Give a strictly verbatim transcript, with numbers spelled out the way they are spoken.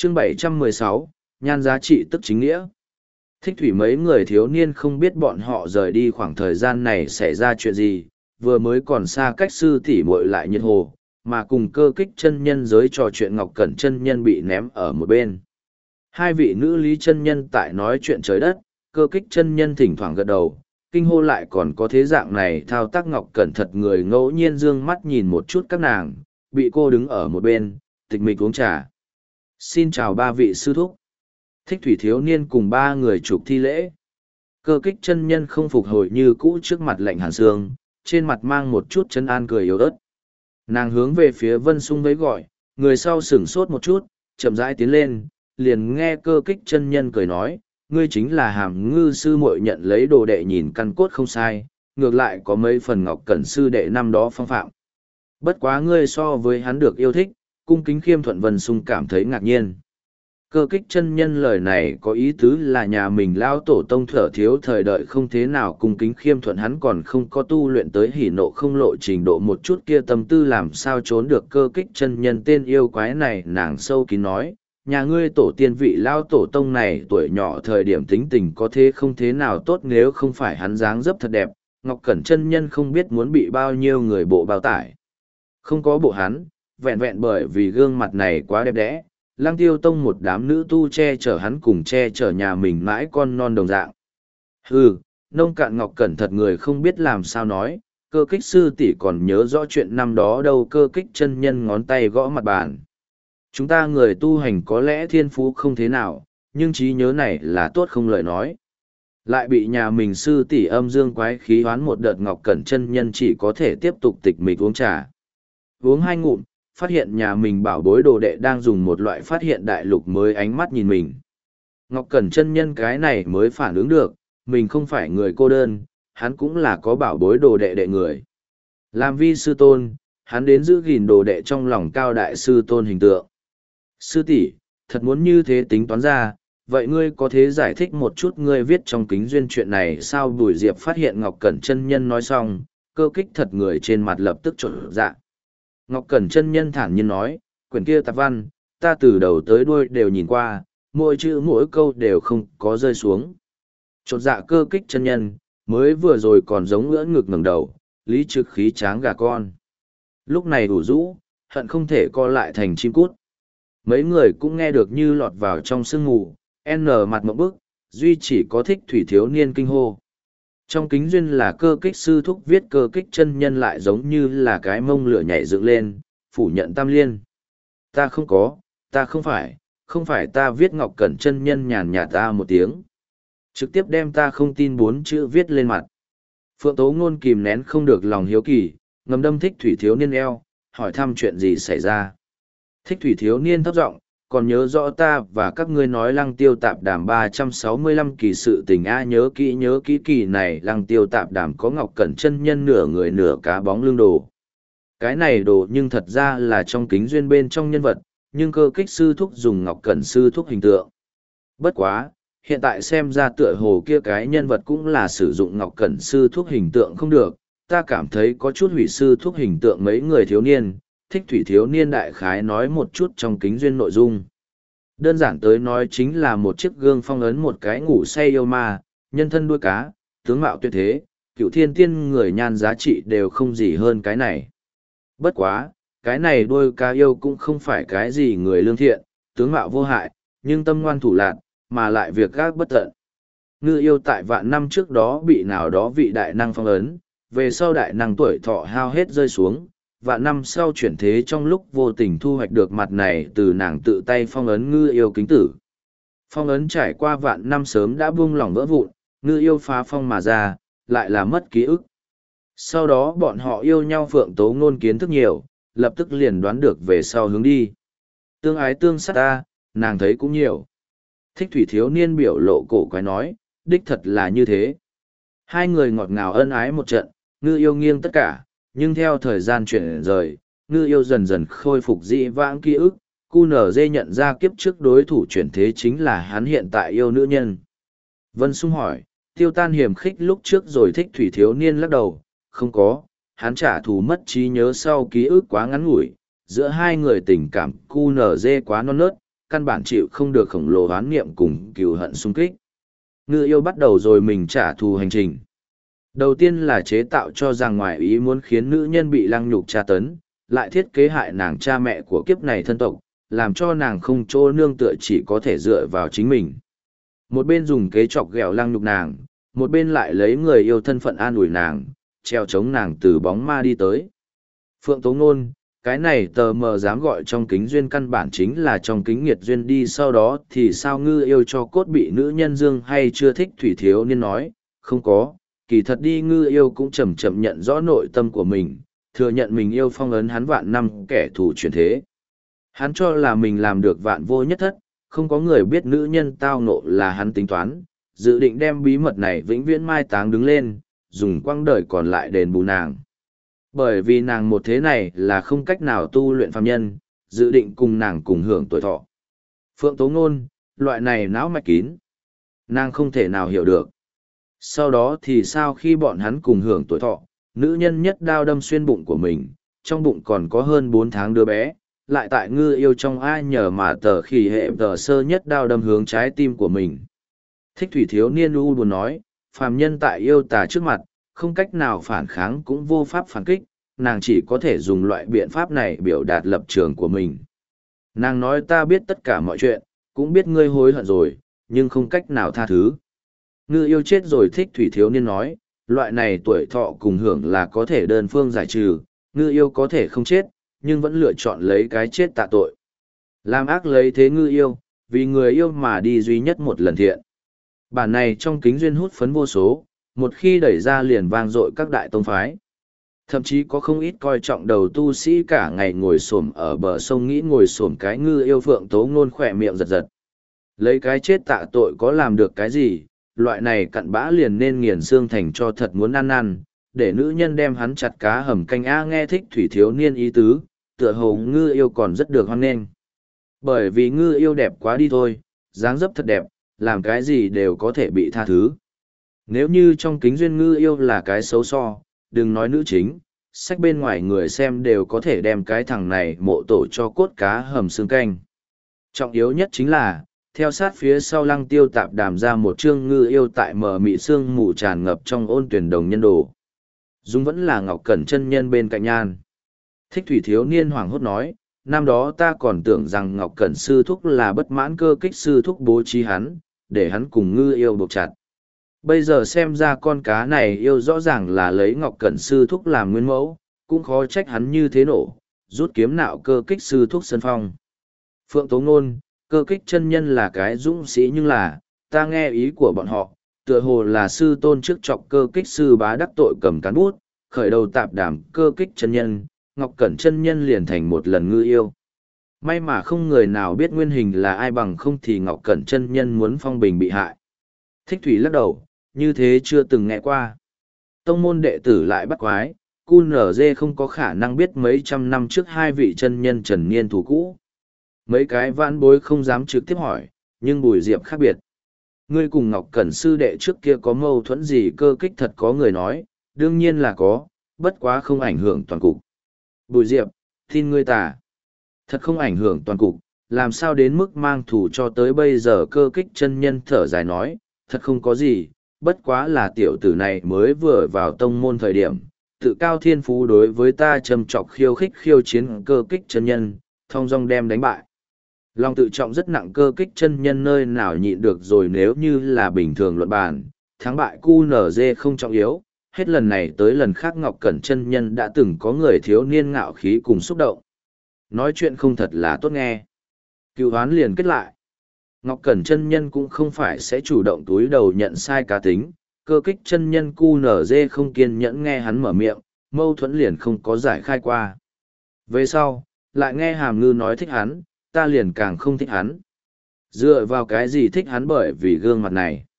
Chương bảy trăm mười sáu, nhan giá trị tức chính nghĩa. Thích thủy mấy người thiếu niên không biết bọn họ rời đi khoảng thời gian này xảy ra chuyện gì, vừa mới còn xa cách sư tỷ muội lại nhiệt hồ, mà cùng cơ kích chân nhân giới trò chuyện Ngọc Cẩn chân nhân bị ném ở một bên. Hai vị nữ lý chân nhân tại nói chuyện trời đất, cơ kích chân nhân thỉnh thoảng gật đầu, kinh hô lại còn có thế dạng này thao tác Ngọc Cẩn thật người ngẫu nhiên dương mắt nhìn một chút các nàng, bị cô đứng ở một bên, tịch mịch uống trà. Xin chào ba vị sư thúc. Thích thủy thiếu niên cùng ba người chụp thi lễ. Cơ kích chân nhân không phục hồi như cũ trước mặt lạnh hàn sương, trên mặt mang một chút chân an cười yếu ớt. Nàng hướng về phía Vân Sung với gọi, người sau sửng sốt một chút, chậm rãi tiến lên, liền nghe cơ kích chân nhân cười nói, ngươi chính là Hàm Ngư sư muội nhận lấy đồ đệ nhìn căn cốt không sai, ngược lại có mấy phần Ngọc Cẩn sư đệ năm đó phong phạm. Bất quá ngươi so với hắn được yêu thích, cung kính khiêm thuận. Vân Sung cảm thấy ngạc nhiên. Cơ kích chân nhân lời này có ý tứ là nhà mình lao tổ tông thở thiếu thời đợi không thế nào cung kính khiêm thuận, hắn còn không có tu luyện tới hỉ nộ không lộ trình độ một chút kia tâm tư làm sao trốn được cơ kích chân nhân tên yêu quái này. Nàng sâu kín nói, nhà ngươi tổ tiên vị lao tổ tông này tuổi nhỏ thời điểm tính tình có thế không thế nào tốt, nếu không phải hắn dáng dấp thật đẹp, Ngọc Cẩn chân nhân không biết muốn bị bao nhiêu người bộ bao tải. Không có bộ hắn, vẹn vẹn bởi vì gương mặt này quá đẹp đẽ, Lăng Tiêu Tông một đám nữ tu che chở hắn cùng che chở nhà mình mãi con non đồng dạng. Hừ, nông cạn Ngọc Cẩn thật người không biết làm sao nói, cơ kích sư tỷ còn nhớ rõ chuyện năm đó đâu. Cơ kích chân nhân ngón tay gõ mặt bàn. Chúng ta người tu hành có lẽ thiên phú không thế nào, nhưng trí nhớ này là tốt không lời nói. Lại bị nhà mình sư tỷ âm dương quái khí hoán một đợt, Ngọc Cẩn chân nhân chỉ có thể tiếp tục tịch mịch uống trà. Uống hai ngụm, phát hiện nhà mình bảo bối đồ đệ đang dùng một loại phát hiện đại lục mới ánh mắt nhìn mình. Ngọc Cẩn chân nhân cái này mới phản ứng được, mình không phải người cô đơn, hắn cũng là có bảo bối đồ đệ đệ người. Làm vi sư tôn, hắn đến giữ gìn đồ đệ trong lòng cao đại sư tôn hình tượng. Sư tỷ, thật muốn như thế tính toán ra, vậy ngươi có thể giải thích một chút ngươi viết trong kính duyên chuyện này sao? Bùi Diệp phát hiện Ngọc Cẩn chân nhân nói xong, cơ kích thật người trên mặt lập tức trộn dạ. Ngọc Cẩn chân nhân thản nhiên nói, quyển kia tạp văn, ta từ đầu tới đuôi đều nhìn qua, mỗi chữ mỗi câu đều không có rơi xuống. Chột dạ cơ kích chân nhân, mới vừa rồi còn giống ngưỡng ngực ngẩng đầu, lý trực khí tráng gà con. Lúc này đủ rũ, hận không thể co lại thành chim cút. Mấy người cũng nghe được như lọt vào trong sương mù, N mặt mộng bức, duy chỉ có thích thủy thiếu niên kinh hô. Trong kính duyên là cơ kích sư thúc viết, cơ kích chân nhân lại giống như là cái mông lửa nhảy dựng lên, phủ nhận tam liên. Ta không có, ta không phải, không phải ta viết. Ngọc Cẩn chân nhân nhàn nhạt ta một tiếng. Trực tiếp đem ta không tin bốn chữ viết lên mặt. Phượng Tố Ngôn kìm nén không được lòng hiếu kỳ, ngầm đâm thích thủy thiếu niên eo, hỏi thăm chuyện gì xảy ra. Thích thủy thiếu niên thấp giọng, còn nhớ rõ ta và các ngươi nói Lăng Tiêu Tạp Đàm ba trăm sáu mươi lăm kỳ sự tình a? Nhớ kỹ nhớ kỹ kỳ này Lăng Tiêu Tạp Đàm có Ngọc Cẩn chân nhân nửa người nửa cá bóng lưng đồ. Cái này đồ nhưng thật ra là trong kính duyên bên trong nhân vật, nhưng cơ kích sư thúc dùng Ngọc Cẩn sư thúc hình tượng. Bất quá, hiện tại xem ra tựa hồ kia cái nhân vật cũng là sử dụng Ngọc Cẩn sư thúc hình tượng không được, ta cảm thấy có chút hủy sư thúc hình tượng. Mấy người thiếu niên, thích thủy thiếu niên đại khái nói một chút trong kính duyên nội dung. Đơn giản tới nói chính là một chiếc gương phong ấn một cái ngủ say yêu ma, nhân thân đuôi cá, tướng mạo tuyệt thế, cựu thiên tiên người nhan giá trị đều không gì hơn cái này. Bất quá, cái này đuôi cá yêu cũng không phải cái gì người lương thiện, tướng mạo vô hại, nhưng tâm ngoan thủ lạn, mà lại việc gác bất tận. Ngư yêu tại vạn năm trước đó bị nào đó vị đại năng phong ấn, về sau đại năng tuổi thọ hao hết rơi xuống, vạn năm sau chuyển thế trong lúc vô tình thu hoạch được mặt này từ nàng tự tay phong ấn ngư yêu kính tử. Phong ấn trải qua vạn năm sớm đã buông lỏng vỡ vụn, ngư yêu phá phong mà ra, lại là mất ký ức. Sau đó bọn họ yêu nhau. Phượng Tố Ngôn kiến thức nhiều, lập tức liền đoán được về sau hướng đi. Tương ái tương sát ta, nàng thấy cũng nhiều. Thích thủy thiếu niên biểu lộ cổ quái nói, đích thật là như thế. Hai người ngọt ngào ân ái một trận, ngư yêu nghiêng tất cả, nhưng theo thời gian chuyển rời, ngư yêu dần dần khôi phục dị vãng ký ức. Cu nở dê nhận ra kiếp trước đối thủ chuyển thế chính là hắn hiện tại yêu nữ nhân. Vân Sung hỏi, tiêu tan hiểm khích lúc trước rồi? Thích thủy thiếu niên lắc đầu, không có, hắn trả thù mất trí nhớ sau ký ức quá ngắn ngủi, giữa hai người tình cảm cu nở dê quá non nớt, căn bản chịu không được khổng lồ oán niệm cùng cừu hận xung kích. Ngư yêu bắt đầu rồi mình trả thù hành trình. Đầu tiên là chế tạo cho rằng ngoài ý muốn khiến nữ nhân bị lăng nhục tra tấn, lại thiết kế hại nàng cha mẹ của kiếp này thân tộc, làm cho nàng không chỗ nương tựa chỉ có thể dựa vào chính mình. Một bên dùng kế chọc ghẹo lăng nhục nàng, một bên lại lấy người yêu thân phận an ủi nàng, treo chống nàng từ bóng ma đi tới. Phượng Tố Ngôn, cái này tờ mờ dám gọi trong kính duyên căn bản chính là trong kính nghiệt duyên đi, sau đó thì sao ngư yêu cho cốt bị nữ nhân dương hay chưa thích thủy thiếu niên nói, không có, kỳ thật đi ngư yêu cũng chậm chậm nhận rõ nội tâm của mình, thừa nhận mình yêu phong ấn hắn vạn năm kẻ thù chuyển thế. Hắn cho là mình làm được vạn vô nhất thất, không có người biết nữ nhân tao nộ là hắn tính toán, dự định đem bí mật này vĩnh viễn mai táng đứng lên, dùng quãng đời còn lại đền bù nàng. Bởi vì nàng một thế này là không cách nào tu luyện phàm nhân, dự định cùng nàng cùng hưởng tuổi thọ. Phượng Tố Ngôn, loại này não mạch kín, nàng không thể nào hiểu được. Sau đó thì sao khi bọn hắn cùng hưởng tuổi thọ, nữ nhân nhất đao đâm xuyên bụng của mình, trong bụng còn có hơn bốn tháng đứa bé, lại tại ngư yêu trong ai nhờ mà tờ khỉ hệ tờ sơ nhất đao đâm hướng trái tim của mình. Thích thủy thiếu niên u buồn nói, phàm nhân tại yêu tà trước mặt, không cách nào phản kháng cũng vô pháp phản kích, nàng chỉ có thể dùng loại biện pháp này biểu đạt lập trường của mình. Nàng nói ta biết tất cả mọi chuyện, cũng biết ngươi hối hận rồi, nhưng không cách nào tha thứ. Ngư yêu chết rồi. Thích thủy thiếu niên nói, loại này tuổi thọ cùng hưởng là có thể đơn phương giải trừ, ngư yêu có thể không chết, nhưng vẫn lựa chọn lấy cái chết tạ tội. Làm ác lấy thế ngư yêu, vì người yêu mà đi duy nhất một lần thiện. Bản này trong kính duyên hút phấn vô số, một khi đẩy ra liền vang dội các đại tông phái. Thậm chí có không ít coi trọng đầu tu sĩ cả ngày ngồi xổm ở bờ sông nghĩ ngồi xổm cái ngư yêu. Phượng Tố Ngôn khỏe miệng giật giật. Lấy cái chết tạ tội có làm được cái gì, loại này cặn bã liền nên nghiền xương thành cho thật muốn ăn ăn, để nữ nhân đem hắn chặt cá hầm canh. A nghe thích thủy thiếu niên ý tứ, tựa hồ ngư yêu còn rất được hoan nghênh. Bởi vì ngư yêu đẹp quá đi thôi, dáng dấp thật đẹp, làm cái gì đều có thể bị tha thứ. Nếu như trong kính duyên ngư yêu là cái xấu so, đừng nói nữ chính, sách bên ngoài người xem đều có thể đem cái thằng này mộ tổ cho cốt cá hầm xương canh. Trọng yếu nhất chính là, theo sát phía sau Lăng Tiêu tạp đàm ra một chương ngư yêu tại mờ mị sương mù tràn ngập trong ôn tuyển đồng nhân đồ. Dung vẫn là Ngọc Cẩn chân nhân bên cạnh nhan. Thích thủy thiếu niên hoảng hốt nói, năm đó ta còn tưởng rằng Ngọc Cẩn sư thúc là bất mãn cơ kích sư thúc bố trí hắn, để hắn cùng ngư yêu buộc chặt. Bây giờ xem ra con cá này yêu rõ ràng là lấy Ngọc Cẩn sư thúc làm nguyên mẫu, cũng khó trách hắn như thế nổ, rút kiếm nạo cơ kích sư thúc sân phong. Phượng Tố Ngôn, cơ kích chân nhân là cái dũng sĩ nhưng là, ta nghe ý của bọn họ, tựa hồ là sư tôn trước chọc cơ kích sư bá đắc tội cầm cán bút, khởi đầu tạp đàm cơ kích chân nhân, Ngọc Cẩn chân nhân liền thành một lần ngư yêu. May mà không người nào biết nguyên hình là ai, bằng không thì Ngọc Cẩn chân nhân muốn phong bình bị hại. Thích thủy lắc đầu, như thế chưa từng nghe qua. Tông môn đệ tử lại bắt quái, cu nở dê không có khả năng biết mấy trăm năm trước hai vị chân nhân trần niên thủ cũ. Mấy cái vãn bối không dám trực tiếp hỏi, nhưng Bùi Diệp khác biệt. Ngươi cùng Ngọc Cẩn sư đệ trước kia có mâu thuẫn gì? Cơ kích thật có người nói, đương nhiên là có, bất quá không ảnh hưởng toàn cục. Bùi Diệp, tin ngươi tà. Thật không ảnh hưởng toàn cục, làm sao đến mức mang thủ cho tới bây giờ? Cơ kích chân nhân thở dài nói, thật không có gì, bất quá là tiểu tử này mới vừa vào tông môn thời điểm, tự cao thiên phú đối với ta châm chọc khiêu khích khiêu chiến. Cơ kích chân nhân, thong dong đem đánh bại. Lòng tự trọng rất nặng, cơ kích chân nhân nơi nào nhịn được rồi. Nếu như là bình thường luận bàn, thắng bại cu nở dê không trọng yếu, hết lần này tới lần khác Ngọc Cẩn chân nhân đã từng có người thiếu niên ngạo khí cùng xúc động. Nói chuyện không thật là tốt nghe. Cựu hoán liền kết lại. Ngọc Cẩn chân nhân cũng không phải sẽ chủ động túi đầu nhận sai cá tính, cơ kích chân nhân cu nở dê không kiên nhẫn nghe hắn mở miệng, mâu thuẫn liền không có giải khai qua. Về sau, lại nghe Hàm Ngư nói thích hắn, ta liền càng không thích hắn. Dựa vào cái gì thích hắn? Bởi vì gương mặt này.